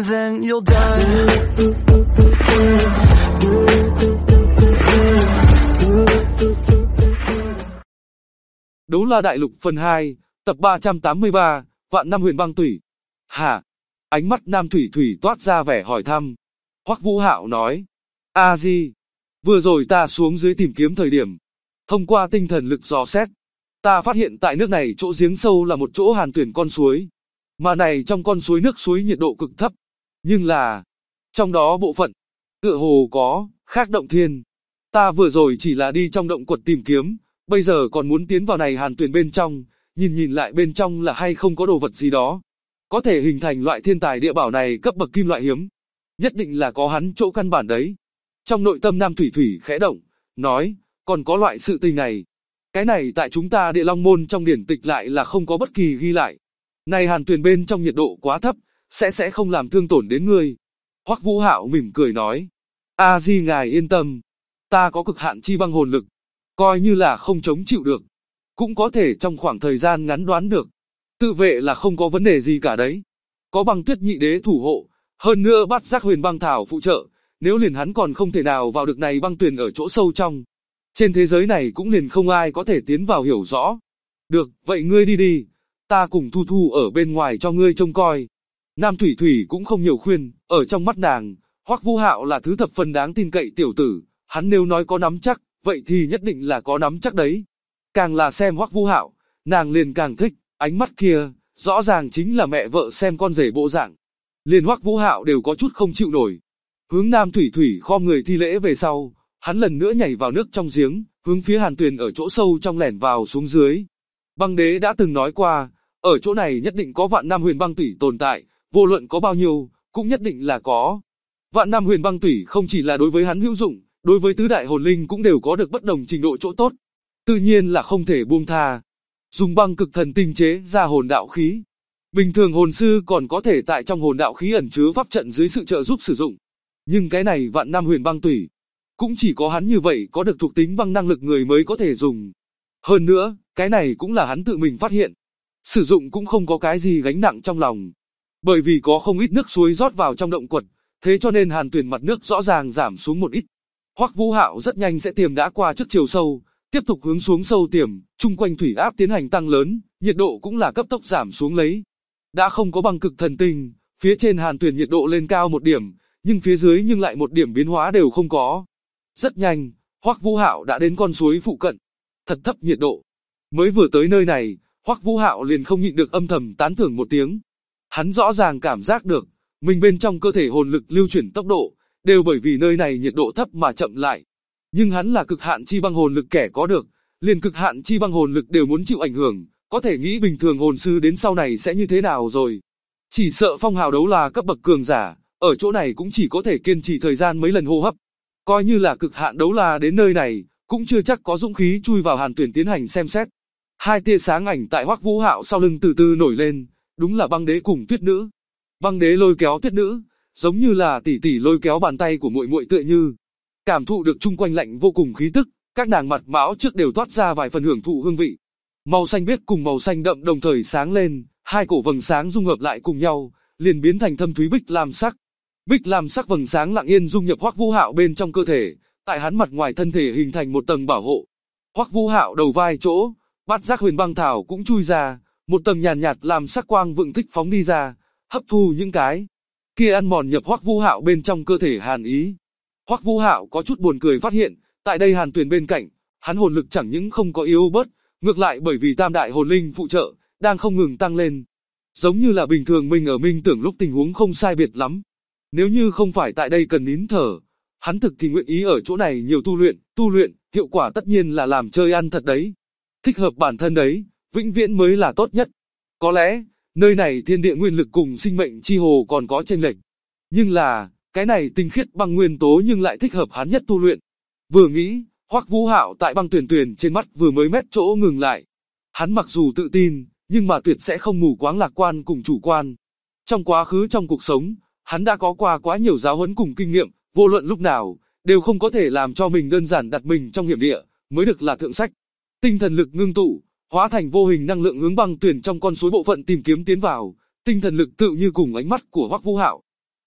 and then you'll die. Đấu La Đại Lục phần 2, tập 383, Vạn Năm Huyền Băng Tủy. Hả? Ánh mắt Nam Thủy Thủy toát ra vẻ hỏi thăm. Hoắc Vũ Hạo nói, A Di, vừa rồi ta xuống dưới tìm kiếm thời điểm, thông qua tinh thần lực dò xét, ta phát hiện tại nước này chỗ giếng sâu là một chỗ hàn tuyển con suối, mà này trong con suối nước suối nhiệt độ cực thấp, nhưng là trong đó bộ phận tựa hồ có khác động thiên. Ta vừa rồi chỉ là đi trong động quật tìm kiếm, bây giờ còn muốn tiến vào này hàn tuyển bên trong, nhìn lại bên trong là hay không có đồ vật gì đó, có thể hình thành loại thiên tài địa bảo này cấp bậc kim loại hiếm, nhất định là có hắn chỗ căn bản đấy. Trong nội tâm Nam Thủy Thủy khẽ động, nói, còn có loại sự tình này. Cái này tại chúng ta Địa Long Môn trong điển tịch lại là không có bất kỳ ghi lại. Này hàn tuyền bên trong nhiệt độ quá thấp, sẽ không làm thương tổn đến ngươi. Hoắc Vũ Hạo mỉm cười nói, A Di ngài yên tâm, ta có cực hạn chi băng hồn lực, coi như là không chống chịu được, cũng có thể trong khoảng thời gian ngắn đoán được. Tự vệ là không có vấn đề gì cả đấy. Có Băng Tuyết Nhị Đế thủ hộ, hơn nữa Bát Giác Huyền Băng Thảo phụ trợ, nếu liền hắn còn không thể nào vào được này băng tuyền ở chỗ sâu trong, trên thế giới này cũng liền không ai có thể tiến vào hiểu rõ. Được, vậy ngươi đi đi, ta cùng Thu Thu ở bên ngoài cho ngươi trông coi. Nam Thủy Thủy cũng không nhiều khuyên, ở trong mắt nàng, Hoắc Vũ Hạo là thứ thập phần đáng tin cậy tiểu tử, hắn nếu nói có nắm chắc, vậy thì nhất định là có nắm chắc đấy. Càng là xem Hoắc Vũ Hạo, nàng liền càng thích, ánh mắt kia, rõ ràng chính là mẹ vợ xem con rể bộ dạng. Liền Hoắc Vũ Hạo đều có chút không chịu nổi. Hướng Nam Thủy Thủy khom người thi lễ về sau, hắn lần nữa nhảy vào nước trong giếng, hướng phía hàn tuyền ở chỗ sâu trong lẻn vào xuống dưới. Băng Đế đã từng nói qua, ở chỗ này nhất định có vạn năm huyền băng tủy tồn tại, vô luận có bao nhiêu, cũng nhất định là có. Vạn năm huyền băng tủy không chỉ là đối với hắn hữu dụng, đối với tứ đại hồn linh cũng đều có được bất đồng trình độ chỗ tốt. Tự nhiên là không thể buông tha. Dùng băng cực thần tinh chế ra hồn đạo khí. Bình thường hồn sư còn có thể tại trong hồn đạo khí ẩn chứa pháp trận dưới sự trợ giúp sử dụng. Nhưng cái này vạn năm huyền băng tủy, cũng chỉ có hắn như vậy có được thuộc tính băng năng lực người mới có thể dùng. Hơn nữa, cái này cũng là hắn tự mình phát hiện. Sử dụng cũng không có cái gì gánh nặng trong lòng. Bởi vì có không ít nước suối rót vào trong động quật, thế cho nên hàn tuyền mặt nước rõ ràng giảm xuống một ít. Hoắc Vũ Hạo rất nhanh sẽ tiềm đã qua trước chiều sâu, tiếp tục hướng xuống sâu tiềm, chung quanh thủy áp tiến hành tăng lớn, nhiệt độ cũng là cấp tốc giảm xuống lấy. Đã không có băng cực thần tinh, phía trên hàn tuyền nhiệt độ lên cao một điểm, nhưng phía dưới nhưng lại một điểm biến hóa đều không có. Rất nhanh, Hoắc Vũ Hạo đã đến con suối phụ cận. Thật thấp nhiệt độ. Mới vừa tới nơi này, Hoắc Vũ Hạo liền không nhịn được âm thầm tán thưởng một tiếng. Hắn rõ ràng cảm giác được, mình bên trong cơ thể hồn lực lưu chuyển tốc độ, đều bởi vì nơi này nhiệt độ thấp mà chậm lại. Nhưng hắn là cực hạn chi băng hồn lực kẻ có được, liền cực hạn chi băng hồn lực đều muốn chịu ảnh hưởng, có thể nghĩ bình thường hồn sư đến sau này sẽ như thế nào rồi. Chỉ sợ phong hào đấu là cấp bậc cường giả, ở chỗ này cũng chỉ có thể kiên trì thời gian mấy lần hô hấp. Coi như là cực hạn đấu la đến nơi này, cũng chưa chắc có dũng khí chui vào hàn tuyển tiến hành xem xét. Hai tia sáng ảnh tại Hoắc Vũ Hạo sau lưng từ từ nổi lên, đúng là Băng Đế cùng Tuyết Nữ. Băng Đế lôi kéo Tuyết Nữ, giống như là tỷ tỷ lôi kéo bàn tay của muội muội tựa như. Cảm thụ được chung quanh lạnh vô cùng khí tức, các nàng mặt mão trước đều toát ra vài phần hưởng thụ hương vị. Màu xanh biếc cùng màu xanh đậm đồng thời sáng lên, hai cổ vầng sáng dung hợp lại cùng nhau, liền biến thành thâm thúy bích lam sắc. Bích lam sắc vầng sáng lặng yên dung nhập Hoắc Vũ Hạo bên trong cơ thể, tại hắn mặt ngoài thân thể hình thành một tầng bảo hộ. Hoắc Vũ Hạo đầu vai chỗ, Bát Giác Huyền Băng Thảo cũng chui ra, một tầng nhàn nhạt làm sắc quang vượng thích phóng đi ra, hấp thu những cái kia ăn mòn nhập Hoắc Vũ Hạo bên trong cơ thể hàn ý. Hoắc Vũ Hạo có chút buồn cười phát hiện, tại đây hàn tuyền bên cạnh, hắn hồn lực chẳng những không có yếu bớt, ngược lại bởi vì tam đại hồn linh phụ trợ, đang không ngừng tăng lên. Giống như là bình thường mình ở minh tưởng lúc tình huống không sai biệt lắm. Nếu như không phải tại đây cần nín thở, hắn thực thì nguyện ý ở chỗ này nhiều tu luyện, hiệu quả tất nhiên là làm chơi ăn thật đấy. Thích hợp bản thân đấy, vĩnh viễn mới là tốt nhất. Có lẽ, nơi này thiên địa nguyên lực cùng sinh mệnh chi hồ còn có chênh lệch. Nhưng là, cái này tinh khiết băng nguyên tố nhưng lại thích hợp hắn nhất tu luyện. Vừa nghĩ, Hoắc Vũ Hạo tại băng tuyền tuyền trên mắt vừa mới mét chỗ ngừng lại. Hắn mặc dù tự tin, nhưng mà tuyệt sẽ không mù quáng lạc quan cùng chủ quan. Trong quá khứ trong cuộc sống, hắn đã có qua quá nhiều giáo huấn cùng kinh nghiệm, vô luận lúc nào, đều không có thể làm cho mình đơn giản đặt mình trong hiểm địa, mới được là thượng sách. Tinh thần lực ngưng tụ, hóa thành vô hình năng lượng hướng băng tuyền trong con suối bộ phận tìm kiếm tiến vào, tinh thần lực tự như cùng ánh mắt của Hoắc Vũ Hạo.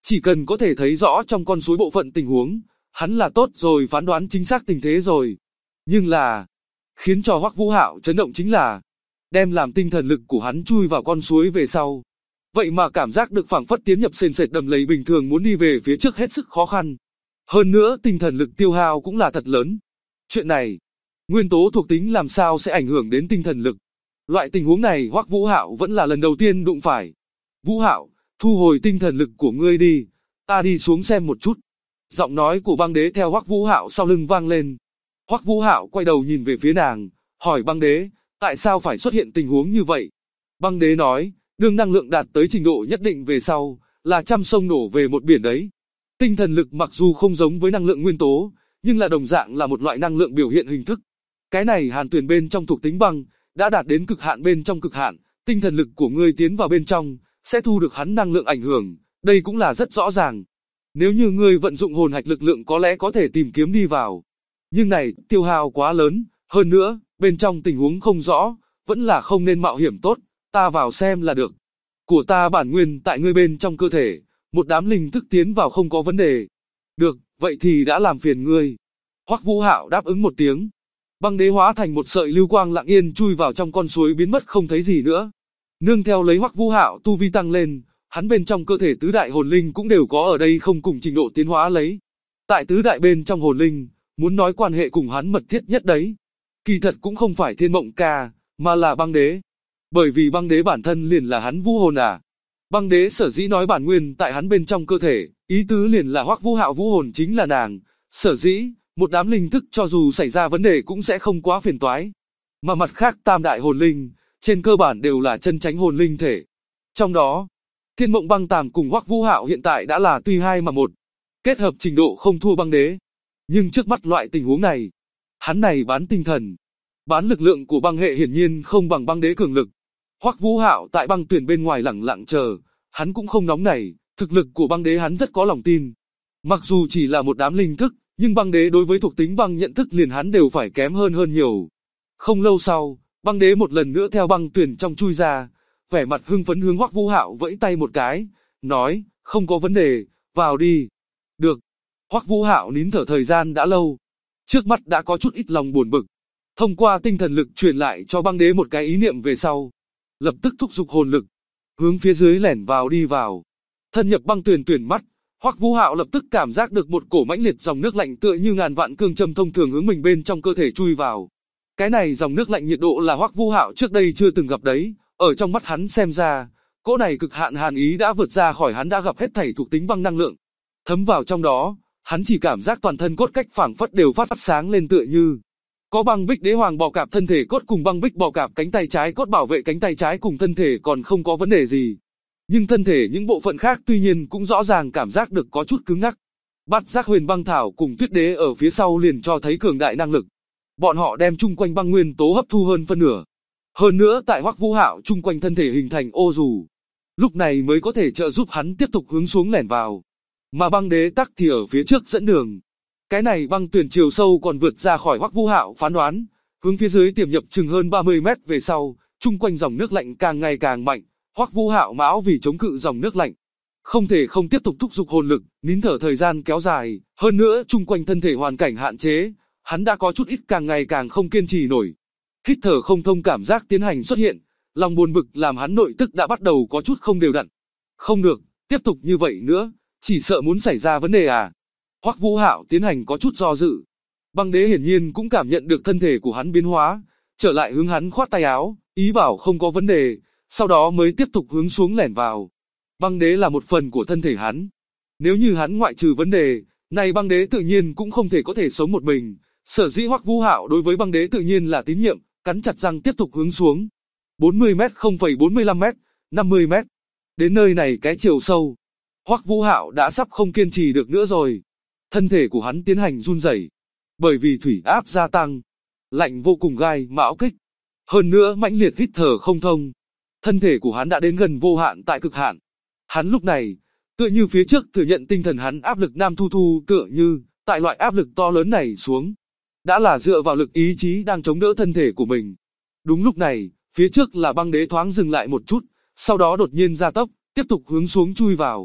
Chỉ cần có thể thấy rõ trong con suối bộ phận tình huống, hắn là tốt rồi, phán đoán chính xác tình thế rồi. Nhưng là, khiến cho Hoắc Vũ Hạo chấn động chính là, đem làm tinh thần lực của hắn chui vào con suối về sau. Vậy mà cảm giác được phảng phất tiến nhập sền sệt đầm lầy bình thường, muốn đi về phía trước hết sức khó khăn. Hơn nữa tinh thần lực tiêu hao cũng là thật lớn. Chuyện này, nguyên tố thuộc tính làm sao sẽ ảnh hưởng đến tinh thần lực? Loại tình huống này Hoắc Vũ Hạo vẫn là lần đầu tiên đụng phải. Vũ Hạo, thu hồi tinh thần lực của ngươi đi, ta đi xuống xem một chút. Giọng nói của băng đế theo Hoắc Vũ Hạo sau lưng vang lên. Hoắc Vũ Hạo quay đầu nhìn về phía nàng, hỏi băng đế, tại sao phải xuất hiện tình huống như vậy? Băng đế nói, đương năng lượng đạt tới trình độ nhất định về sau, là trăm sông đổ về một biển đấy. Tinh thần lực mặc dù không giống với năng lượng nguyên tố, nhưng là đồng dạng là một loại năng lượng biểu hiện hình thức. Cái này Hàn Tuyền bên trong thuộc tính băng, đã đạt đến cực hạn bên trong cực hạn, tinh thần lực của ngươi tiến vào bên trong, sẽ thu được hắn năng lượng ảnh hưởng, đây cũng là rất rõ ràng. Nếu như ngươi vận dụng hồn hạch lực lượng có lẽ có thể tìm kiếm đi vào. Nhưng này, tiêu hao quá lớn, hơn nữa, bên trong tình huống không rõ, vẫn là không nên mạo hiểm tốt, ta vào xem là được. Của ta bản nguyên tại ngươi bên trong cơ thể, một đám linh thức tiến vào không có vấn đề. Được, vậy thì đã làm phiền ngươi. Hoắc Vũ Hạo đáp ứng một tiếng. Băng đế hóa thành một sợi lưu quang lặng yên chui vào trong con suối biến mất không thấy gì nữa. Nương theo lấy Hoắc Vũ Hạo tu vi tăng lên, hắn bên trong cơ thể tứ đại hồn linh cũng đều có ở đây không cùng trình độ tiến hóa lấy. Tại tứ đại bên trong hồn linh, muốn nói quan hệ cùng hắn mật thiết nhất đấy. Kỳ thật cũng không phải Thiên Mộng Ca, mà là băng đế. Bởi vì băng đế bản thân liền là hắn vũ hồn à. Băng đế sở dĩ nói bản nguyên tại hắn bên trong cơ thể, ý tứ liền là Hoắc Vũ Hạo vũ hồn chính là nàng. Sở dĩ, một đám linh thức cho dù xảy ra vấn đề cũng sẽ không quá phiền toái. Mà mặt khác tam đại hồn linh, trên cơ bản đều là chân chánh hồn linh thể. Trong đó, Thiên Mộng Băng Tàm cùng Hoắc Vũ Hạo hiện tại đã là tuy hai mà một. Kết hợp trình độ không thua băng đế. Nhưng trước mắt loại tình huống này, hắn này bán tinh thần, bán lực lượng của băng hệ hiển nhiên không bằng băng đế cường lực. Hoắc Vũ Hạo tại băng tuyển bên ngoài lẳng lặng chờ, hắn cũng không nóng nảy, thực lực của băng đế hắn rất có lòng tin. Mặc dù chỉ là một đám linh thức, nhưng băng đế đối với thuộc tính băng nhận thức liền hắn đều phải kém hơn nhiều. Không lâu sau, băng đế một lần nữa theo băng tuyển trong chui ra, vẻ mặt hưng phấn hướng Hoắc Vũ Hạo vẫy tay một cái, nói, không có vấn đề, vào đi. Được. Hoắc Vũ Hạo nín thở thời gian đã lâu, trước mắt đã có chút ít lòng buồn bực. Thông qua tinh thần lực truyền lại cho băng đế một cái ý niệm về sau, lập tức thúc giục hồn lực, hướng phía dưới lẻn vào đi vào. Thân nhập băng tuyển tuyển mắt, Hoắc Vũ Hạo lập tức cảm giác được một cổ mãnh liệt dòng nước lạnh tựa như ngàn vạn cương châm thông thường hướng mình bên trong cơ thể chui vào. Cái này dòng nước lạnh nhiệt độ là Hoắc Vũ Hạo trước đây chưa từng gặp đấy, ở trong mắt hắn xem ra, cỗ này cực hạn hàn ý đã vượt ra khỏi hắn đã gặp hết thảy thuộc tính băng năng lượng. Thấm vào trong đó, hắn chỉ cảm giác toàn thân cốt cách phảng phất đều phát sáng lên tựa như có băng bích đế hoàng bò cạp thân thể cốt cùng băng bích bò cạp cánh tay trái cốt bảo vệ cánh tay trái cùng thân thể còn không có vấn đề gì. Nhưng thân thể những bộ phận khác tuy nhiên cũng rõ ràng cảm giác được có chút cứng ngắc. Bát Giác Huyền Băng Thảo cùng Tuyết Đế ở phía sau liền cho thấy cường đại năng lực. Bọn họ đem chung quanh băng nguyên tố hấp thu hơn phân nửa. Hơn nữa tại Hoắc Vũ Hạo chung quanh thân thể hình thành ô dù. Lúc này mới có thể trợ giúp hắn tiếp tục hướng xuống lẻn vào. Mà băng đế tắc thì ở phía trước dẫn đường. Cái này băng tuyển chiều sâu còn vượt ra khỏi Hoắc Vũ Hạo phán đoán, hướng phía dưới tiềm nhập chừng hơn 30 mét về sau, chung quanh dòng nước lạnh càng ngày càng mạnh. Hoắc Vũ Hạo mão vì chống cự dòng nước lạnh, không thể không tiếp tục thúc giục hồn lực, nín thở thời gian kéo dài, hơn nữa chung quanh thân thể hoàn cảnh hạn chế, hắn đã có chút ít càng ngày càng không kiên trì nổi. Hít thở không thông cảm giác tiến hành xuất hiện, lòng buồn bực làm hắn nội tức đã bắt đầu có chút không đều đặn. Không được, tiếp tục như vậy nữa, chỉ sợ muốn xảy ra vấn đề à. Hoắc Vũ Hạo tiến hành có chút do dự. Băng đế hiển nhiên cũng cảm nhận được thân thể của hắn biến hóa, trở lại hướng hắn khoát tay áo, ý bảo không có vấn đề, sau đó mới tiếp tục hướng xuống lẻn vào. Băng đế là một phần của thân thể hắn. Nếu như hắn ngoại trừ vấn đề, này băng đế tự nhiên cũng không thể có thể sống một mình. Sở dĩ Hoắc Vũ Hạo đối với băng đế tự nhiên là tín nhiệm, cắn chặt răng tiếp tục hướng xuống. 40 mét 0,45 mét, 50 mét. Đến nơi này cái chiều sâu, Hoắc Vũ Hạo đã sắp không kiên trì được nữa rồi. Thân thể của hắn tiến hành run rẩy, bởi vì thủy áp gia tăng, lạnh vô cùng gai mão kích. Hơn nữa mãnh liệt hít thở không thông. Thân thể của hắn đã đến gần vô hạn tại cực hạn. Hắn lúc này, tựa như phía trước thừa nhận tinh thần hắn áp lực Nam Thu Thu tựa như, tại loại áp lực to lớn này xuống. Đã là dựa vào lực ý chí đang chống đỡ thân thể của mình. Đúng lúc này, phía trước là băng đế thoáng dừng lại một chút, sau đó đột nhiên gia tốc, tiếp tục hướng xuống chui vào.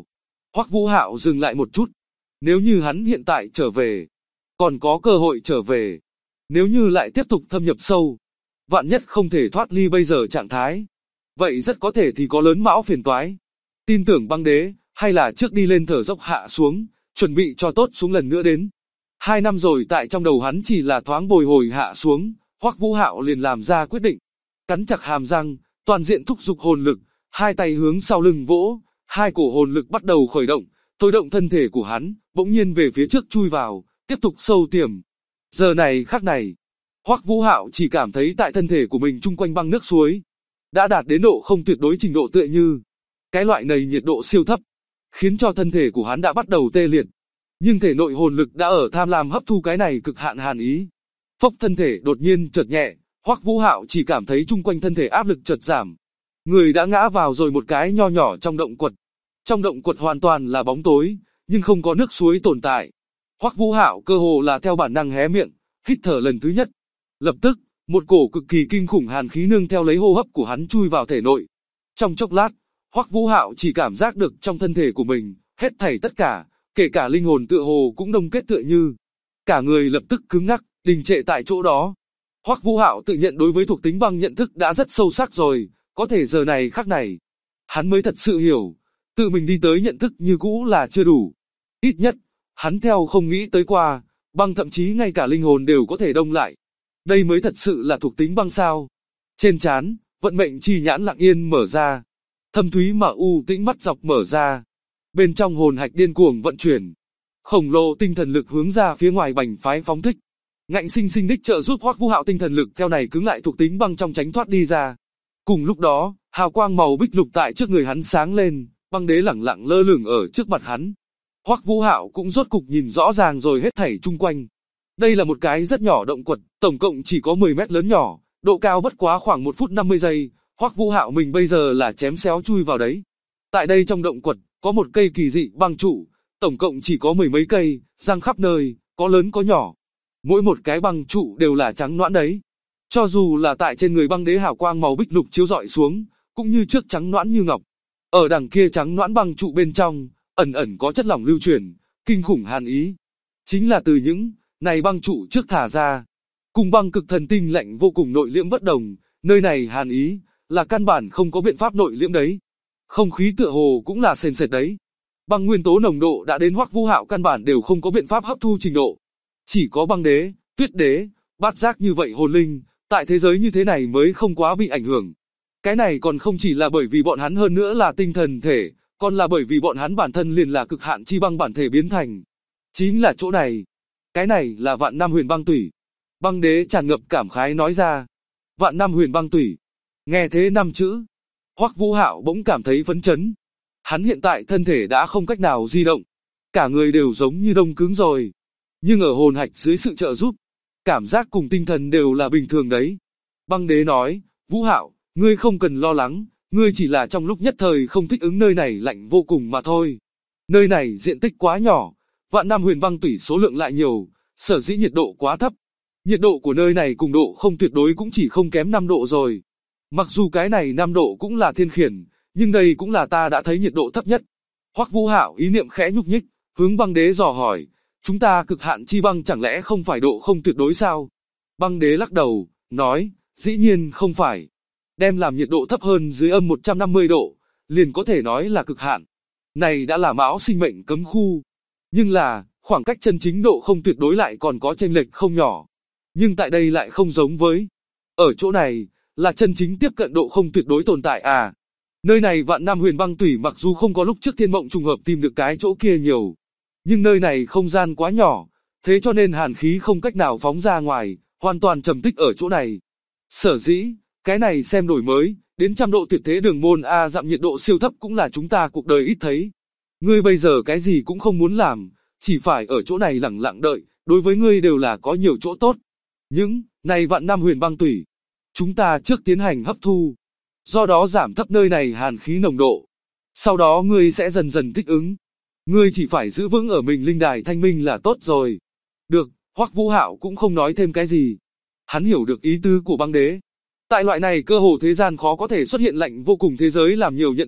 Hoắc Vũ Hạo dừng lại một chút. Nếu như hắn hiện tại trở về, còn có cơ hội trở về. Nếu như lại tiếp tục thâm nhập sâu, vạn nhất không thể thoát ly bây giờ trạng thái, vậy rất có thể thì có lớn mão phiền toái. Tin tưởng Băng Đế, hay là trước đi lên thở dốc hạ xuống, chuẩn bị cho tốt xuống lần nữa đến. 2 năm rồi tại trong đầu hắn chỉ là thoáng bồi hồi hạ xuống, Hoắc Vũ Hạo liền làm ra quyết định. Cắn chặt hàm răng, toàn diện thúc giục hồn lực, hai tay hướng sau lưng vỗ, hai cổ hồn lực bắt đầu khởi động, thôi động thân thể của hắn, bỗng nhiên về phía trước chui vào, tiếp tục sâu tiềm. Giờ này khắc này, Hoắc Vũ Hạo chỉ cảm thấy tại thân thể của mình chung quanh băng nước suối đã đạt đến độ không tuyệt đối trình độ tựa như. Cái loại này nhiệt độ siêu thấp, khiến cho thân thể của hắn đã bắt đầu tê liệt. Nhưng thể nội hồn lực đã ở tham lam hấp thu cái này cực hạn hàn ý. Phốc, thân thể đột nhiên chợt nhẹ, Hoắc Vũ Hạo chỉ cảm thấy chung quanh thân thể áp lực chợt giảm. Người đã ngã vào rồi một cái nho nhỏ trong động quật. Trong động quật hoàn toàn là bóng tối, nhưng không có nước suối tồn tại. Hoắc Vũ Hạo cơ hồ là theo bản năng hé miệng, hít thở lần thứ nhất. Lập tức, một cổ cực kỳ kinh khủng hàn khí nương theo lấy hô hấp của hắn chui vào thể nội. Trong chốc lát, Hoắc Vũ Hạo chỉ cảm giác được trong thân thể của mình, hết thảy tất cả, kể cả linh hồn tựa hồ cũng đông kết tựa như. Cả người lập tức cứng ngắc, đình trệ tại chỗ đó. Hoắc Vũ Hạo tự nhận đối với thuộc tính băng nhận thức đã rất sâu sắc rồi, có thể giờ này khắc này, hắn mới thật sự hiểu, tự mình đi tới nhận thức như cũ là chưa đủ. Ít nhất, hắn theo không nghĩ tới qua, băng thậm chí ngay cả linh hồn đều có thể đông lại. Đây mới thật sự là thuộc tính băng sao. Trên trán, vận mệnh chi nhãn lặng yên mở ra. Thâm thúy mà u tĩnh mắt dọc mở ra. Bên trong hồn hạch điên cuồng vận chuyển. Khổng lồ tinh thần lực hướng ra phía ngoài bành phái phóng thích. Ngạnh sinh sinh đích trợ giúp Hoắc Vũ Hạo tinh thần lực theo này cứng lại thuộc tính băng trong tránh thoát đi ra. Cùng lúc đó, hào quang màu bích lục tại trước người hắn sáng lên, Băng Đế lẳng lặng lơ lửng ở trước mặt hắn. Hoắc Vũ Hạo cũng rốt cục nhìn rõ ràng rồi hết thảy chung quanh. Đây là một cái rất nhỏ động quật, tổng cộng chỉ có 10 mét lớn nhỏ, độ cao bất quá khoảng 1 phút 50 giây, Hoắc Vũ Hạo mình bây giờ là chém xéo chui vào đấy. Tại đây trong động quật, có một cây kỳ dị băng trụ, tổng cộng chỉ có 10 mấy cây, giăng khắp nơi, có lớn có nhỏ. Mỗi một cái băng trụ đều là trắng nõn đấy. Cho dù là tại trên người Băng Đế hào quang màu bích lục chiếu rọi xuống, cũng như trước trắng nõn như ngọc. Ở đằng kia trắng nõn băng trụ bên trong, ẩn ẩn có chất lỏng lưu chuyển, kinh khủng hàn ý. Chính là từ những này băng trụ trước thả ra. Cùng băng cực thần tinh lạnh vô cùng nội liễm bất đồng, nơi này hàn ý, là căn bản không có biện pháp nội liễm đấy. Không khí tựa hồ cũng là sền sệt đấy. Băng nguyên tố nồng độ đã đến Hoắc Vũ Hạo căn bản đều không có biện pháp hấp thu trình độ. Chỉ có Băng Đế, Tuyết Đế, Bát Giác như vậy hồn linh, tại thế giới như thế này mới không quá bị ảnh hưởng. Cái này còn không chỉ là bởi vì bọn hắn hơn nữa là tinh thần thể, còn là bởi vì bọn hắn bản thân liền là cực hạn chi băng bản thể biến thành. Chính là chỗ này. Cái này là Vạn Năm Huyền Băng Tủy. Băng Đế tràn ngập cảm khái nói ra. Vạn Năm Huyền Băng Tủy. Nghe thế 5 chữ, Hoắc Vũ Hạo bỗng cảm thấy phấn chấn. Hắn hiện tại thân thể đã không cách nào di động, cả người đều giống như đông cứng rồi. Nhưng ở hồn hạch dưới sự trợ giúp, cảm giác cùng tinh thần đều là bình thường đấy. Băng Đế nói, Vũ Hạo, ngươi không cần lo lắng, ngươi chỉ là trong lúc nhất thời không thích ứng nơi này lạnh vô cùng mà thôi. Nơi này diện tích quá nhỏ, Vạn Năm Huyền Băng Tủy số lượng lại nhiều, sở dĩ nhiệt độ quá thấp. Nhiệt độ của nơi này cùng độ không tuyệt đối cũng chỉ không kém 5 độ rồi. Mặc dù cái này 5 độ cũng là thiên khiển, nhưng đây cũng là ta đã thấy nhiệt độ thấp nhất. Hoắc Vũ Hạo ý niệm khẽ nhúc nhích, hướng Băng Đế dò hỏi, chúng ta cực hạn chi băng chẳng lẽ không phải độ không tuyệt đối sao? Băng Đế lắc đầu, nói, dĩ nhiên không phải. Đem làm nhiệt độ thấp hơn dưới âm 150 độ, liền có thể nói là cực hạn. Này đã là mão sinh mệnh cấm khu. Nhưng là, khoảng cách chân chính độ không tuyệt đối lại còn có chênh lệch không nhỏ. Nhưng tại đây lại không giống với. Ở chỗ này, là chân chính tiếp cận độ không tuyệt đối tồn tại à. Nơi này Vạn Năm Huyền Băng Tủy mặc dù không có lúc trước Thiên Mộng trùng hợp tìm được cái chỗ kia nhiều. Nhưng nơi này không gian quá nhỏ, thế cho nên hàn khí không cách nào phóng ra ngoài, hoàn toàn trầm tích ở chỗ này. Sở dĩ, cái này xem đổi mới, đến 100 độ tuyệt thế đường môn A dặm nhiệt độ siêu thấp cũng là chúng ta cuộc đời ít thấy. Ngươi bây giờ cái gì cũng không muốn làm, chỉ phải ở chỗ này lẳng lặng đợi, đối với ngươi đều là có nhiều chỗ tốt. Những này Vạn Năm Huyền Băng Tủy, chúng ta trước tiến hành hấp thu, do đó giảm thấp nơi này hàn khí nồng độ. Sau đó ngươi sẽ dần dần thích ứng. Ngươi chỉ phải giữ vững ở mình linh đài thanh minh là tốt rồi. Được, Hoắc Vũ Hạo cũng không nói thêm cái gì. Hắn hiểu được ý tứ của Băng Đế. Tại loại này cơ hồ thế gian khó có thể xuất hiện lạnh vô cùng thế giới làm nhiều nhận thức,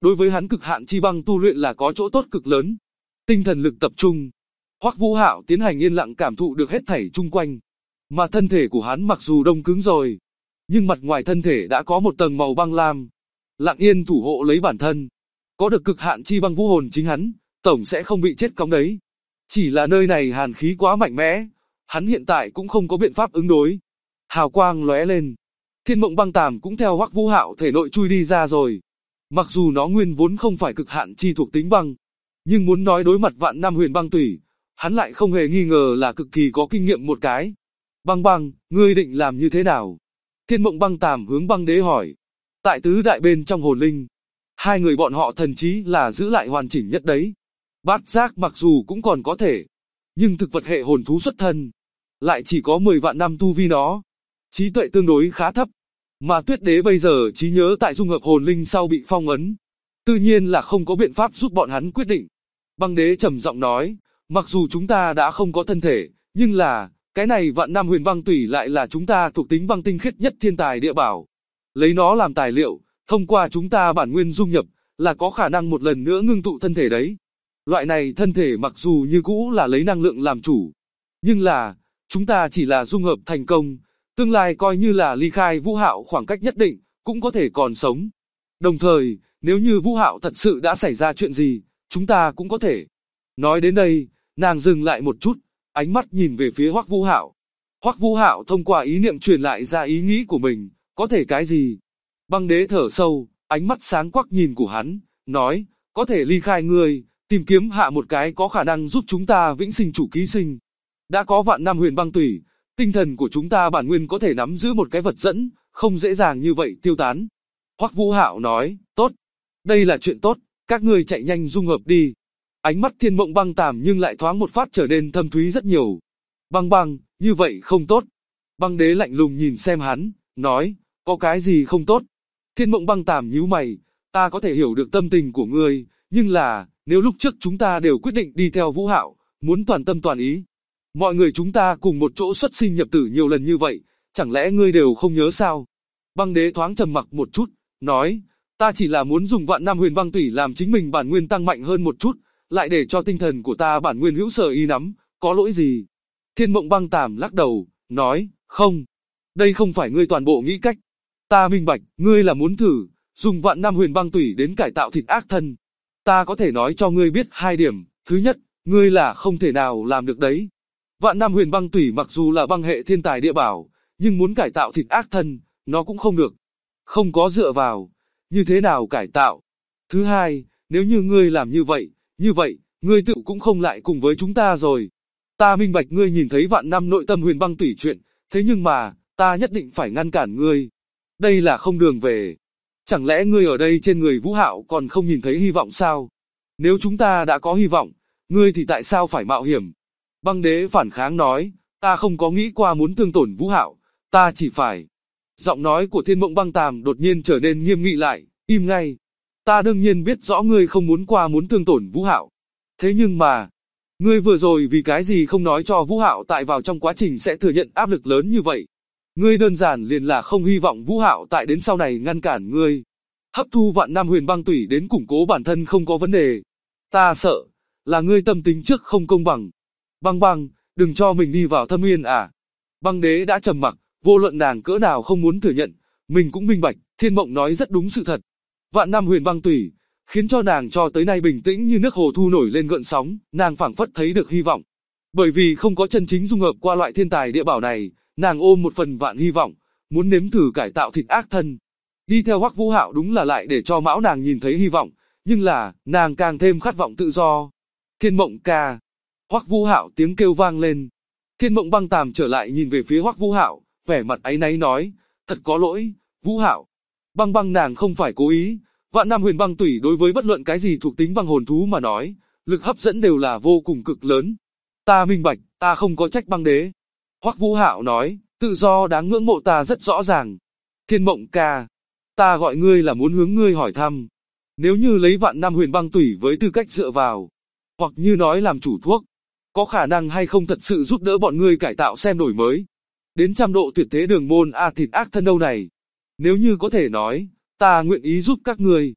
Đối với hắn cực hạn chi băng tu luyện là có chỗ tốt cực lớn. Tinh thần lực tập trung. Hoắc Vũ Hạo tiến hành yên lặng cảm thụ được hết thảy chung quanh. Mà thân thể của hắn mặc dù đông cứng rồi, nhưng mặt ngoài thân thể đã có một tầng màu băng lam, lặng yên thủ hộ lấy bản thân. Có được cực hạn chi băng vũ hồn chính hắn, tổng sẽ không bị chết cóng đấy. Chỉ là nơi này hàn khí quá mạnh mẽ, hắn hiện tại cũng không có biện pháp ứng đối. Hào quang lóe lên, Thiên Mộng Băng Tàm cũng theo Hoắc Vũ Hạo thể nội chui đi ra rồi. Mặc dù nó nguyên vốn không phải cực hạn chi thuộc tính băng, nhưng muốn nói đối mặt vạn năm huyền băng tủy, hắn lại không hề nghi ngờ là cực kỳ có kinh nghiệm một cái. Băng Băng, ngươi định làm như thế nào? Thiên Mộng Băng Tàm hướng Băng Đế hỏi. Tại tứ đại bên trong hồn linh, hai người bọn họ thần trí là giữ lại hoàn chỉnh nhất đấy. Bát giác mặc dù cũng còn có thể, nhưng thực vật hệ hồn thú xuất thân, lại chỉ có 10 vạn năm tu vi nó. Trí tuệ tương đối khá thấp, mà Tuyết Đế bây giờ trí nhớ tại dung hợp hồn linh sau bị phong ấn. Tự nhiên là không có biện pháp giúp bọn hắn quyết định. Băng Đế trầm giọng nói, mặc dù chúng ta đã không có thân thể, nhưng là, cái này vạn năm huyền băng tủy lại là chúng ta thuộc tính băng tinh khiết nhất thiên tài địa bảo. Lấy nó làm tài liệu, thông qua chúng ta bản nguyên dung nhập, là có khả năng một lần nữa ngưng tụ thân thể đấy. Loại này thân thể mặc dù như cũ là lấy năng lượng làm chủ, nhưng là, chúng ta chỉ là dung hợp thành công, tương lai coi như là ly khai Vũ Hạo khoảng cách nhất định, cũng có thể còn sống. Đồng thời, nếu như Vũ Hạo thật sự đã xảy ra chuyện gì, chúng ta cũng có thể. Nói đến đây, nàng dừng lại một chút, ánh mắt nhìn về phía Hoắc Vũ Hạo. Hoắc Vũ Hạo thông qua ý niệm truyền lại ra ý nghĩ của mình, có thể cái gì? Băng Đế thở sâu, ánh mắt sáng quắc nhìn của hắn, nói, có thể ly khai ngươi, tìm kiếm hạ một cái có khả năng giúp chúng ta vĩnh sinh chủ ký sinh. Đã có vạn năm huyền băng tủy, tinh thần của chúng ta bản nguyên có thể nắm giữ một cái vật dẫn, không dễ dàng như vậy tiêu tán. Hoắc Vũ Hạo nói, tốt, đây là chuyện tốt, các ngươi chạy nhanh dung hợp đi. Ánh mắt Thiên Mộng Băng Tàm nhưng lại thoáng một phát trở nên thâm thúy rất nhiều. Băng Băng, như vậy không tốt. Băng Đế lạnh lùng nhìn xem hắn, nói, có cái gì không tốt? Thiên Mộng Băng Tàm nhíu mày, ta có thể hiểu được tâm tình của ngươi, nhưng là, nếu lúc trước chúng ta đều quyết định đi theo Vũ Hạo, muốn toàn tâm toàn ý, mọi người chúng ta cùng một chỗ xuất sinh nhập tử nhiều lần như vậy, chẳng lẽ ngươi đều không nhớ sao? Băng Đế thoáng trầm mặc một chút, nói, ta chỉ là muốn dùng vạn năm huyền băng tủy làm chính mình bản nguyên tăng mạnh hơn một chút, lại để cho tinh thần của ta bản nguyên hữu sở y nắm, có lỗi gì? Thiên Mộng Băng Tàm lắc đầu, nói, không, đây không phải ngươi toàn bộ nghĩ cách. Ta minh bạch, ngươi là muốn thử, dùng vạn năm huyền băng tủy đến cải tạo thịt ác thân. Ta có thể nói cho ngươi biết hai điểm, thứ nhất, ngươi là không thể nào làm được đấy. Vạn năm huyền băng tủy mặc dù là băng hệ thiên tài địa bảo, nhưng muốn cải tạo thịt ác thân, nó cũng không được. Không có dựa vào, như thế nào cải tạo? Thứ hai, nếu như ngươi làm như vậy, ngươi tự cũng không lại cùng với chúng ta rồi. Ta minh bạch ngươi nhìn thấy vạn năm nội tâm huyền băng tủy chuyện, thế nhưng mà, ta nhất định phải ngăn cản ngươi. Đây là không đường về. Chẳng lẽ ngươi ở đây trên người Vũ Hạo còn không nhìn thấy hy vọng sao? Nếu chúng ta đã có hy vọng, ngươi thì tại sao phải mạo hiểm? Băng Đế phản kháng nói, ta không có nghĩ qua muốn thương tổn Vũ Hạo, ta chỉ phải. Giọng nói của Thiên Mộng Băng Tàm đột nhiên trở nên nghiêm nghị lại, im ngay. Ta đương nhiên biết rõ ngươi không muốn thương tổn Vũ Hạo. Thế nhưng mà, ngươi vừa rồi vì cái gì không nói cho Vũ Hạo tại vào trong quá trình sẽ thừa nhận áp lực lớn như vậy? Ngươi đơn giản liền là không hy vọng Vũ Hạo tại đến sau này ngăn cản ngươi. Hấp thu vạn năm huyền băng tủy đến củng cố bản thân không có vấn đề. Ta sợ, là ngươi tâm tính trước không công bằng. Băng Băng, đừng cho mình đi vào thâm nguyên à. Băng Đế đã trầm mặc, vô luận nàng cỡ nào không muốn thừa nhận, mình cũng minh bạch, Thiên Mộng nói rất đúng sự thật. Vạn năm huyền băng tủy, khiến cho nàng cho tới nay bình tĩnh như nước hồ thu nổi lên gợn sóng, nàng phảng phất thấy được hy vọng. Bởi vì không có chân chính dung hợp qua loại thiên tài địa bảo này, nàng ôm một phần vạn hy vọng, muốn nếm thử cải tạo thịt ác thân. Đi theo Hoắc Vũ Hạo đúng là lại để cho mão nàng nhìn thấy hy vọng, nhưng là, nàng càng thêm khát vọng tự do. Thiên Mộng ca. Hoắc Vũ Hạo tiếng kêu vang lên. Thiên Mộng Băng Tàm trở lại nhìn về phía Hoắc Vũ Hạo, vẻ mặt áy náy nói, thật có lỗi, Vũ Hạo. Băng Băng nàng không phải cố ý, vạn năm huyền băng tủy đối với bất luận cái gì thuộc tính băng hồn thú mà nói, lực hấp dẫn đều là vô cùng cực lớn. Ta minh bạch, ta không có trách Băng Đế. Hoắc Vũ Hạo nói, tự do đáng ngưỡng mộ ta rất rõ ràng. Thiên Mộng ca, ta gọi ngươi là muốn hướng ngươi hỏi thăm. Nếu như lấy vạn năm huyền băng tủy với tư cách dựa vào, hoặc như nói làm chủ thuốc, có khả năng hay không thật sự giúp đỡ bọn ngươi cải tạo xem đổi mới. Đến trăm độ tuyệt thế đường môn thịt ác thân đâu này. Nếu như có thể nói, ta nguyện ý giúp các ngươi.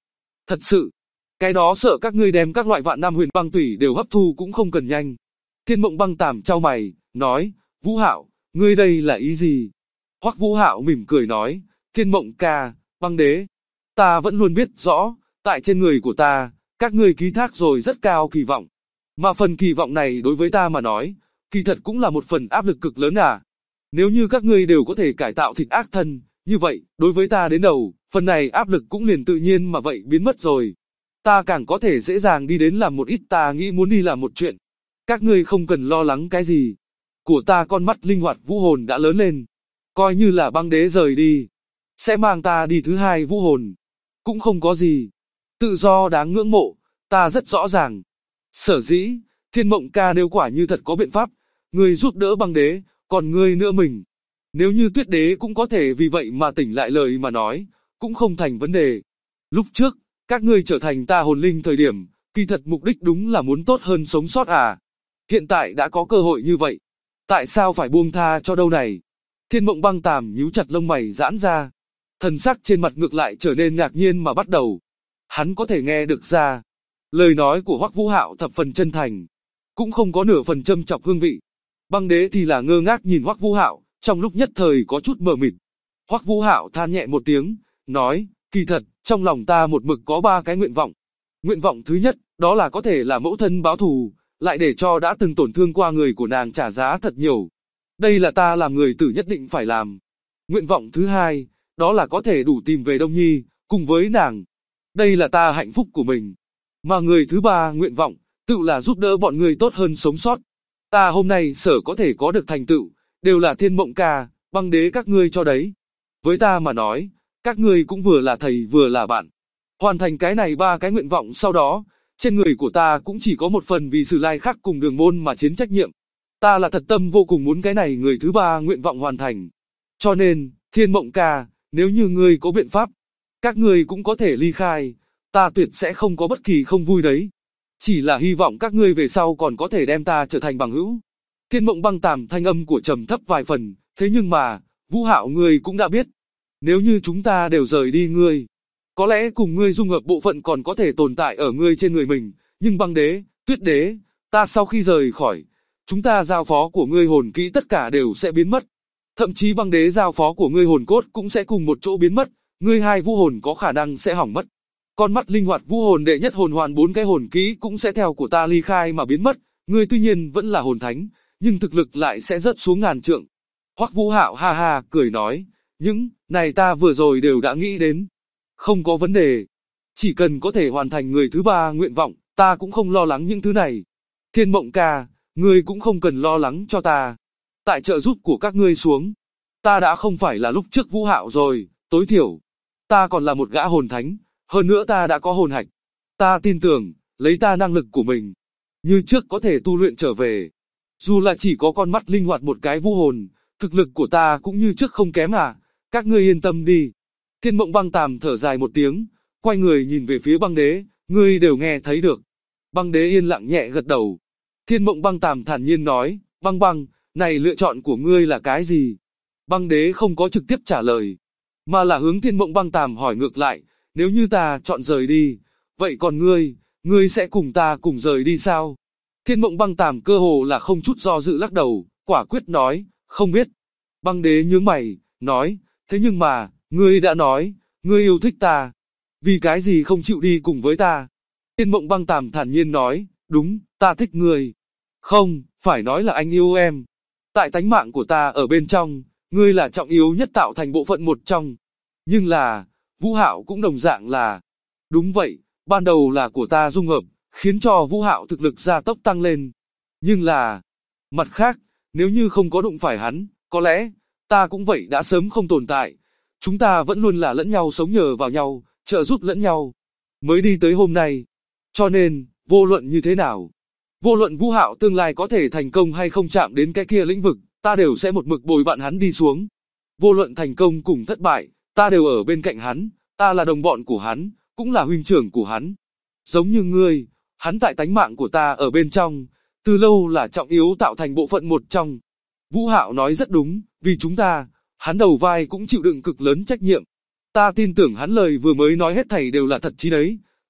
Thật sự, cái đó sợ các ngươi đem các loại vạn năm huyền băng tủy đều hấp thu cũng không cần nhanh. Thiên Mộng Băng Tàm chau mày, nói, Vũ Hạo, ngươi đây là ý gì? Hoắc Vũ Hạo mỉm cười nói, Thiên Mộng ca, băng đế, ta vẫn luôn biết rõ, tại trên người của ta, các ngươi ký thác rồi rất cao kỳ vọng. Mà phần kỳ vọng này đối với ta mà nói, kỳ thật cũng là một phần áp lực cực lớn à. Nếu như các ngươi đều có thể cải tạo thịt ác thân, như vậy, đối với ta đến đầu, phần này áp lực cũng liền tự nhiên mà vậy biến mất rồi. Ta càng có thể dễ dàng đi đến làm một ít ta nghĩ muốn đi làm một chuyện. Các ngươi không cần lo lắng cái gì. Của ta con mắt linh hoạt vũ hồn đã lớn lên. Coi như là băng đế rời đi. Sẽ mang ta đi thứ hai vũ hồn. Cũng không có gì. Tự do đáng ngưỡng mộ, ta rất rõ ràng. Sở dĩ, Thiên Mộng ca nếu quả như thật có biện pháp, ngươi giúp đỡ băng đế, còn ngươi nữa mình. Nếu như Tuyết đế cũng có thể vì vậy mà tỉnh lại lời mà nói, cũng không thành vấn đề. Lúc trước, các ngươi trở thành ta hồn linh thời điểm, kỳ thật mục đích đúng là muốn tốt hơn sống sót à. Hiện tại đã có cơ hội như vậy. Tại sao phải buông tha cho đâu này? Thiên Mộng Băng Tàm nhíu chặt lông mày giãn ra. Thần sắc trên mặt ngược lại trở nên ngạc nhiên mà bắt đầu. Hắn có thể nghe được ra. Lời nói của Hoắc Vũ Hạo thập phần chân thành. Cũng không có nửa phần châm chọc hương vị. Băng đế thì là ngơ ngác nhìn Hoắc Vũ Hạo, trong lúc nhất thời có chút mờ mịt. Hoắc Vũ Hạo than nhẹ một tiếng, nói, kỳ thật, trong lòng ta một mực có 3 cái nguyện vọng. Nguyện vọng thứ nhất, đó là có thể là mẫu thân báo thù, lại để cho đã từng tổn thương qua người của nàng trả giá thật nhiều. Đây là ta làm người tử nhất định phải làm. Nguyện vọng thứ hai, đó là có thể đủ tìm về Đông Nhi, cùng với nàng. Đây là ta hạnh phúc của mình. Mà người thứ ba nguyện vọng, tự là giúp đỡ bọn người tốt hơn sống sót. Ta hôm nay sở có thể có được thành tựu, đều là Thiên Mộng ca, băng đế các ngươi cho đấy. Với ta mà nói, các ngươi cũng vừa là thầy vừa là bạn. Hoàn thành cái này 3 cái nguyện vọng sau đó, trên người của ta cũng chỉ có một phần vì Sử Lai Khắc cùng Đường Môn mà chiến trách nhiệm. Ta là thật tâm vô cùng muốn cái này người thứ 3 nguyện vọng hoàn thành. Cho nên, Thiên Mộng ca, nếu như ngươi có biện pháp, các ngươi cũng có thể ly khai, ta tuyệt sẽ không có bất kỳ không vui đấy. Chỉ là hy vọng các ngươi về sau còn có thể đem ta trở thành bằng hữu. Thiên Mộng Băng Tàm thanh âm của trầm thấp vài phần, thế nhưng mà, Vũ Hạo ngươi cũng đã biết. Nếu như chúng ta đều rời đi ngươi, có lẽ cùng ngươi dung hợp bộ phận còn có thể tồn tại ở ngươi trên người mình, nhưng băng đế, tuyết đế, ta sau khi rời khỏi, chúng ta giao phó của ngươi hồn kỹ tất cả đều sẽ biến mất. Thậm chí băng đế giao phó của ngươi hồn cốt cũng sẽ cùng một chỗ biến mất, ngươi hai vũ hồn có khả năng sẽ hỏng mất. Con mắt linh hoạt vũ hồn đệ nhất hồn hoàn 4 cái hồn kỹ cũng sẽ theo của ta ly khai mà biến mất, ngươi tuy nhiên vẫn là hồn thánh, nhưng thực lực lại sẽ rớt xuống ngàn trượng. Hoắc Vũ Hạo ha ha cười nói, những này ta vừa rồi đều đã nghĩ đến. Không có vấn đề. Chỉ cần có thể hoàn thành người thứ 3 nguyện vọng, ta cũng không lo lắng những thứ này. Thiên Mộng ca, ngươi cũng không cần lo lắng cho ta. Tại trợ giúp của các ngươi xuống, ta đã không phải là lúc trước Vũ Hạo rồi, tối thiểu. Ta còn là một gã hồn thánh, hơn nữa ta đã có hồn hạch. Ta tin tưởng, lấy ta năng lực của mình, như trước có thể tu luyện trở về. Dù là chỉ có con mắt linh hoạt một cái vũ hồn, thực lực của ta cũng như trước không kém à, các ngươi yên tâm đi. Thiên Mộng Băng Tàm thở dài một tiếng, quay người nhìn về phía băng đế, ngươi đều nghe thấy được. Băng đế yên lặng nhẹ gật đầu. Thiên Mộng Băng Tàm thản nhiên nói, băng băng, này lựa chọn của ngươi là cái gì? Băng đế không có trực tiếp trả lời, mà là hướng Thiên Mộng Băng Tàm hỏi ngược lại, nếu như ta chọn rời đi, vậy còn ngươi sẽ cùng ta cùng rời đi sao? Thiên Mộng Băng Tàm cơ hồ là không chút do dự lắc đầu, quả quyết nói, không biết. Băng đế nhướng mày, nói, thế nhưng mà, ngươi đã nói, ngươi yêu thích ta. Vì cái gì không chịu đi cùng với ta? Thiên Mộng Băng Tàm thản nhiên nói, đúng, ta thích ngươi. Không, phải nói là anh yêu em. Tại tánh mạng của ta ở bên trong, ngươi là trọng yếu nhất tạo thành bộ phận một trong. Nhưng là, Vũ Hạo cũng đồng dạng là. Đúng vậy, ban đầu là của ta dung hợp, khiến cho Vũ Hạo thực lực gia tốc tăng lên. Nhưng là, mặt khác, nếu như không có đụng phải hắn, có lẽ, ta cũng vậy đã sớm không tồn tại. Chúng ta vẫn luôn là lẫn nhau sống nhờ vào nhau, trợ giúp lẫn nhau, mới đi tới hôm nay. Cho nên, vô luận như thế nào, vô luận Vũ Hạo tương lai có thể thành công hay không chạm đến cái kia lĩnh vực, ta đều sẽ một mực bồi bạn hắn đi xuống. Vô luận thành công cùng thất bại, ta đều ở bên cạnh hắn, ta là đồng bọn của hắn, cũng là huynh trưởng của hắn. Giống như ngươi, hắn tại tánh mạng của ta ở bên trong, từ lâu là trọng yếu tạo thành bộ phận một trong. Vũ Hạo nói rất đúng, vì chúng ta, hắn đầu vai cũng chịu đựng cực lớn trách nhiệm. Ta tin tưởng hắn lời vừa mới nói hết thảy đều là thật chí đấy,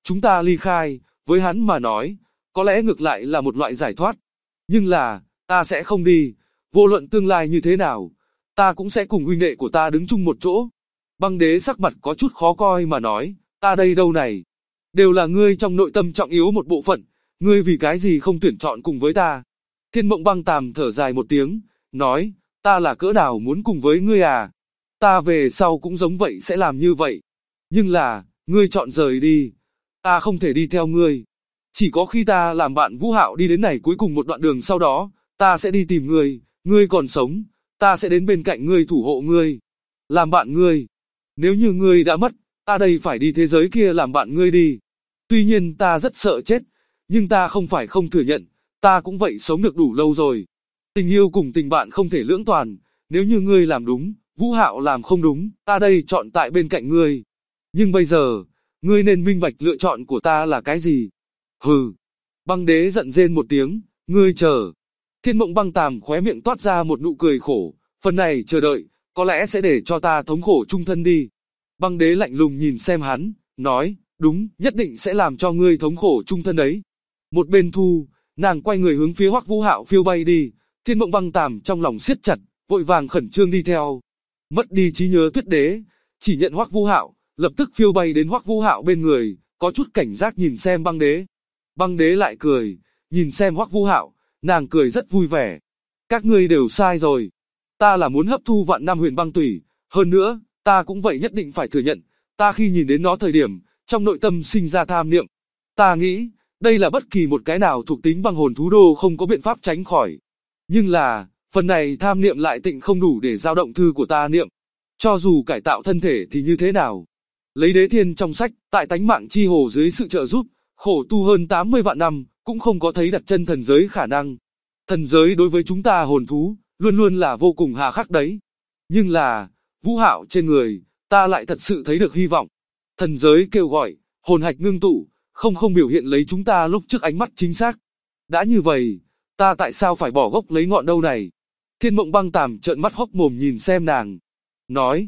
Chúng ta ly khai, với hắn mà nói, có lẽ ngược lại là một loại giải thoát. Nhưng là, ta sẽ không đi, vô luận tương lai như thế nào, ta cũng sẽ cùng huynh đệ của ta đứng chung một chỗ. Băng đế sắc mặt có chút khó coi mà nói, ta đây đâu này, đều là ngươi trong nội tâm trọng yếu một bộ phận, ngươi vì cái gì không tuyển chọn cùng với ta. Thiên Mộng Băng Tàm thở dài một tiếng, nói, ta là cỡ nào muốn cùng với ngươi à, ta về sau cũng giống vậy sẽ làm như vậy. Nhưng là, ngươi chọn rời đi, ta không thể đi theo ngươi. Chỉ có khi ta làm bạn Vũ Hạo đi đến này cuối cùng một đoạn đường sau đó, ta sẽ đi tìm ngươi, ngươi còn sống, ta sẽ đến bên cạnh ngươi thủ hộ ngươi, làm bạn ngươi. Nếu như ngươi đã mất, ta đây phải đi thế giới kia làm bạn ngươi đi. Tuy nhiên ta rất sợ chết, nhưng ta không phải không thừa nhận, ta cũng vậy sống được đủ lâu rồi. Tình yêu cùng tình bạn không thể lưỡng toàn, nếu như ngươi làm đúng, Vũ Hạo làm không đúng, ta đây chọn tại bên cạnh ngươi. Nhưng bây giờ, ngươi nên minh bạch lựa chọn của ta là cái gì. Hừ. Băng đế giận rên một tiếng, ngươi chờ. Thiên Mộng Băng Tàm khóe miệng toát ra một nụ cười khổ, phần này chờ đợi, có lẽ sẽ để cho ta thống khổ chung thân đi. Băng đế lạnh lùng nhìn xem hắn, nói, đúng, nhất định sẽ làm cho ngươi thống khổ chung thân đấy. Một bên thu, nàng quay người hướng phía Hoắc Vũ Hạo phiêu bay đi, Thiên Mộng Băng Tàm trong lòng siết chặt, vội vàng khẩn trương đi theo. Mất đi trí nhớ Tuyết Đế, chỉ nhận Hoắc Vũ Hạo, lập tức phiêu bay đến Hoắc Vũ Hạo bên người, có chút cảnh giác nhìn xem băng đế. Băng đế lại cười, nhìn xem Hoắc Vũ Hạo, nàng cười rất vui vẻ. Các ngươi đều sai rồi. Ta là muốn hấp thu vạn năm huyền băng tủy, hơn nữa, ta cũng vậy nhất định phải thừa nhận, ta khi nhìn đến nó thời điểm, trong nội tâm sinh ra tham niệm. Ta nghĩ, đây là bất kỳ một cái nào thuộc tính băng hồn thú đô không có biện pháp tránh khỏi. Nhưng là, phần này tham niệm lại tịnh không đủ để dao động thư của ta niệm. Cho dù cải tạo thân thể thì như thế nào? Lấy Đế Thiên trong sách, tại tánh mạng chi hồ dưới sự trợ giúp, khổ tu hơn 80 vạn năm, cũng không có thấy đặt chân thần giới khả năng. Thần giới đối với chúng ta hồn thú, luôn luôn là vô cùng hà khắc đấy. Nhưng là, Vũ Hạo trên người, ta lại thật sự thấy được hy vọng. Thần giới kêu gọi, hồn hạch ngưng tụ, không biểu hiện lấy chúng ta lúc trước ánh mắt chính xác. Đã như vậy, ta tại sao phải bỏ gốc lấy ngọn đâu này? Thiên Mộng Băng Tàm trợn mắt hốc mồm nhìn xem nàng. Nói,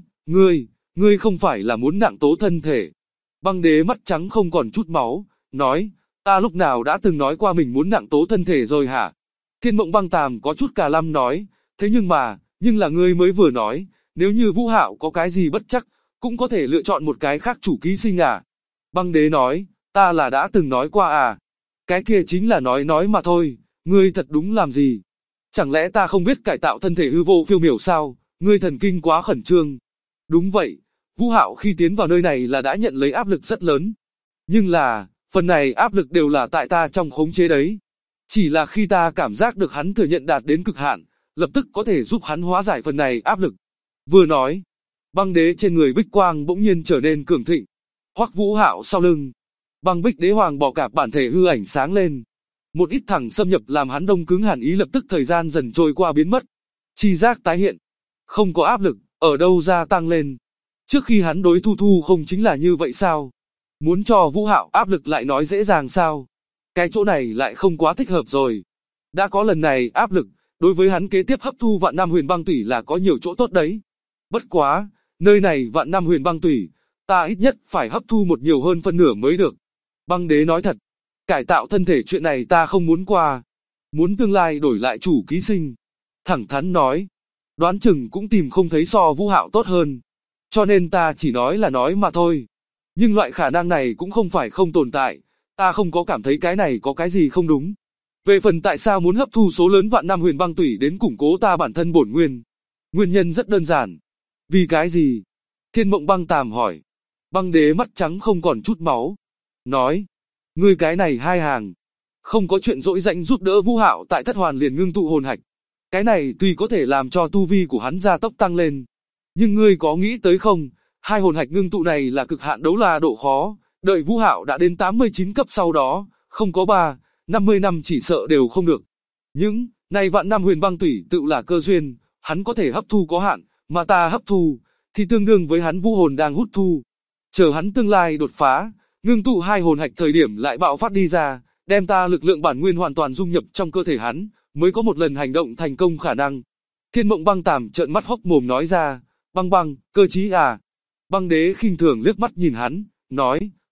ngươi không phải là muốn nặng tố thân thể. Băng đế mắt trắng không còn chút máu, nói, ta lúc nào đã từng nói qua mình muốn nặng tố thân thể rồi hả? Thiên Mộng Băng Tàm có chút cà lăm nói, thế nhưng là ngươi mới vừa nói, nếu như Vũ Hạo có cái gì bất chắc, cũng có thể lựa chọn một cái khác chủ ký sinh à? Băng đế nói, ta là đã từng nói qua à? Cái kia chính là nói mà thôi, ngươi thật đúng làm gì? Chẳng lẽ ta không biết cải tạo thân thể hư vô phiêu miểu sao? Ngươi thần kinh quá khẩn trương. Đúng vậy, Vũ Hạo khi tiến vào nơi này là đã nhận lấy áp lực rất lớn. Nhưng là, phần này áp lực đều là tại ta trong khống chế đấy. Chỉ là khi ta cảm giác được hắn thừa nhận đạt đến cực hạn, lập tức có thể giúp hắn hóa giải phần này áp lực. Vừa nói, băng đế trên người bích quang bỗng nhiên trở nên cường thịnh. Hoắc Vũ Hạo sau lưng, băng bích đế hoàng bò cạp bản thể hư ảnh sáng lên. Một ít thẳng xâm nhập làm hắn đông cứng hàn ý lập tức thời gian dần trôi qua biến mất. Chi giác tái hiện, không có áp lực, ở đâu ra tăng lên. Trước khi hắn đối Thu không chính là như vậy sao? Muốn cho Vũ Hạo áp lực lại nói dễ dàng sao? Cái chỗ này lại không quá thích hợp rồi. Đã có lần này áp lực, đối với hắn kế tiếp hấp thu vạn năm huyền băng tủy là có nhiều chỗ tốt đấy. Bất quá, nơi này vạn năm huyền băng tủy, ta ít nhất phải hấp thu một nhiều hơn phân nửa mới được. Băng đế nói thật, cải tạo thân thể chuyện này ta không muốn qua. Muốn tương lai đổi lại chủ ký sinh. Thẳng thắn nói, đoán chừng cũng tìm không thấy so Vũ Hạo tốt hơn. Cho nên ta chỉ nói là nói mà thôi. Nhưng loại khả năng này cũng không phải không tồn tại, ta không có cảm thấy cái này có cái gì không đúng. Về phần tại sao muốn hấp thu số lớn vạn năm huyền băng tủy đến củng cố ta bản thân bổn nguyên. Nguyên nhân rất đơn giản. Vì cái gì? Thiên Mộng Băng Tàm hỏi. Băng đế mắt trắng không còn chút máu. Nói, ngươi cái này hai hàng. Không có chuyện dỗi dãnh giúp đỡ Vũ Hạo tại thất hoàn liền ngưng tụ hồn hạch. Cái này tuy có thể làm cho tu vi của hắn gia tốc tăng lên. Nhưng ngươi có nghĩ tới không, hai hồn hạch ngưng tụ này là cực hạn đấu la độ khó, đợi Vũ Hạo đã đến 89 cấp sau đó, không có 50 năm chỉ sợ đều không được. Những này vạn năm huyền băng tủy tự là cơ duyên, hắn có thể hấp thu có hạn, mà ta hấp thu, thì tương đương với hắn vũ hồn đang hút thu. Chờ hắn tương lai đột phá, ngưng tụ hai hồn hạch thời điểm lại bạo phát đi ra, đem ta lực lượng bản nguyên hoàn toàn dung nhập trong cơ thể hắn, mới có một lần hành động thành công khả năng. Thiên Mộng Băng Tàm trợn mắt hốc mồm nói ra, băng, cơ chí à. Băng đế khinh thường liếc mắt nhìn hắn, nói,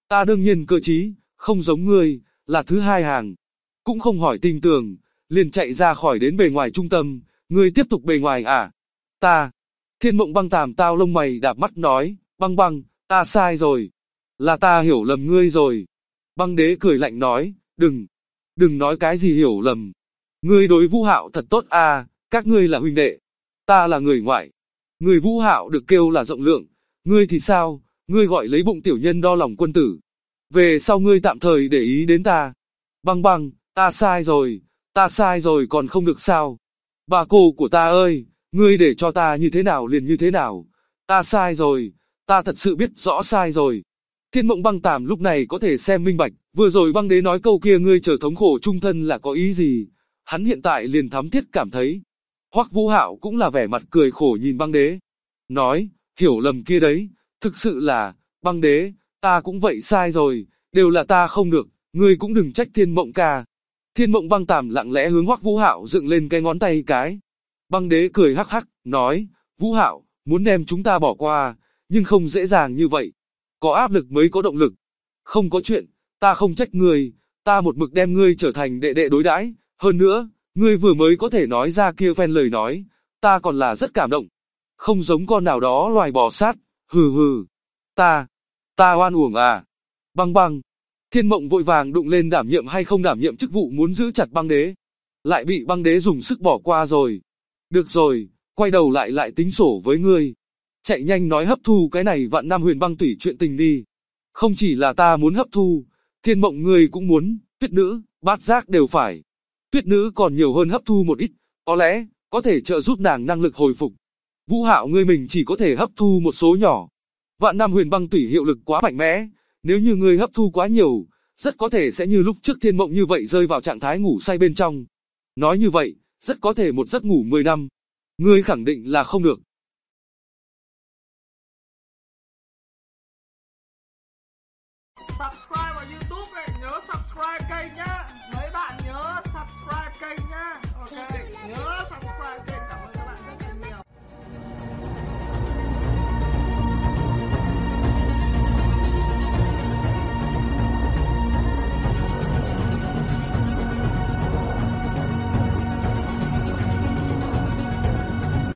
Ta đương nhiên cơ trí, không giống ngươi, là thứ hai hàng. Cũng không hỏi tin tưởng, liền chạy ra khỏi đến bề ngoài trung tâm, ngươi tiếp tục bề ngoài à? Ta. Thiên Mộng Băng Tàm tao lông mày đạp mắt nói, Băng Băng, ta sai rồi. Là ta hiểu lầm ngươi rồi. Băng Đế cười lạnh nói, đừng nói cái gì hiểu lầm. Ngươi đối Vũ Hạo thật tốt à, các ngươi là huynh đệ. Ta là người ngoại. Người Vũ Hạo được kêu là rộng lượng, ngươi thì sao, ngươi gọi lấy bụng tiểu nhân đo lòng quân tử. Về sau ngươi tạm thời để ý đến ta. Băng Băng, ta sai rồi còn không được sao. Bà cô của ta ơi, ngươi để cho ta như thế nào liền như thế nào. Ta sai rồi, ta thật sự biết rõ sai rồi. Thiên Mộng Băng Tàm lúc này có thể xem minh bạch, vừa rồi Băng Đế nói câu kia ngươi chờ thống khổ trung thân là có ý gì. Hắn hiện tại liền thắm thiết cảm thấy. Hoắc Vũ Hạo cũng là vẻ mặt cười khổ nhìn Băng Đế. Nói, hiểu lầm kia đấy, thực sự là, Băng Đế, ta cũng vậy sai rồi, đều là ta không được, ngươi cũng đừng trách Thiên Mộng ca. Thiên Mộng Băng Tàm lặng lẽ hướng Hoắc Vũ Hạo dựng lên cái ngón tay cái. Băng Đế cười hắc hắc, nói, Vũ Hạo, muốn đem chúng ta bỏ qua, nhưng không dễ dàng như vậy. Có áp lực mới có động lực. Không có chuyện, ta không trách ngươi, ta một mực đem ngươi trở thành đệ đệ đối đãi, hơn nữa, ngươi vừa mới có thể nói ra kia phen lời nói, ta còn là rất cảm động. Không giống con nào đó loài bò sát, hừ hừ. Ta oan uổng à. Băng Băng. Thiên Mộng vội vàng đụng lên đảm nhiệm hay không đảm nhiệm chức vụ muốn giữ chặt Băng Đế. Lại bị Băng Đế dùng sức bỏ qua rồi. Được rồi, quay đầu lại tính sổ với ngươi. Chạy nhanh nói hấp thu cái này vạn năm huyền băng tủy chuyện tình đi. Không chỉ là ta muốn hấp thu, Thiên Mộng ngươi cũng muốn, Tuyết Nữ, Bát Giác đều phải. Tuyết Nữ còn nhiều hơn hấp thu một ít, có lẽ, có thể trợ giúp nàng năng lực hồi phục. Vũ Hạo ngươi mình chỉ có thể hấp thu một số nhỏ. Vạn năm huyền băng tủy hiệu lực quá mạnh mẽ, nếu như ngươi hấp thu quá nhiều, rất có thể sẽ như lúc trước Thiên Mộng như vậy rơi vào trạng thái ngủ say bên trong. Nói như vậy, rất có thể một giấc ngủ 10 năm. Ngươi khẳng định là không được. Subscribe vào YouTube này, nhớ subscribe kênh nhá. Mấy bạn nhớ subscribe kênh nhá. Ok.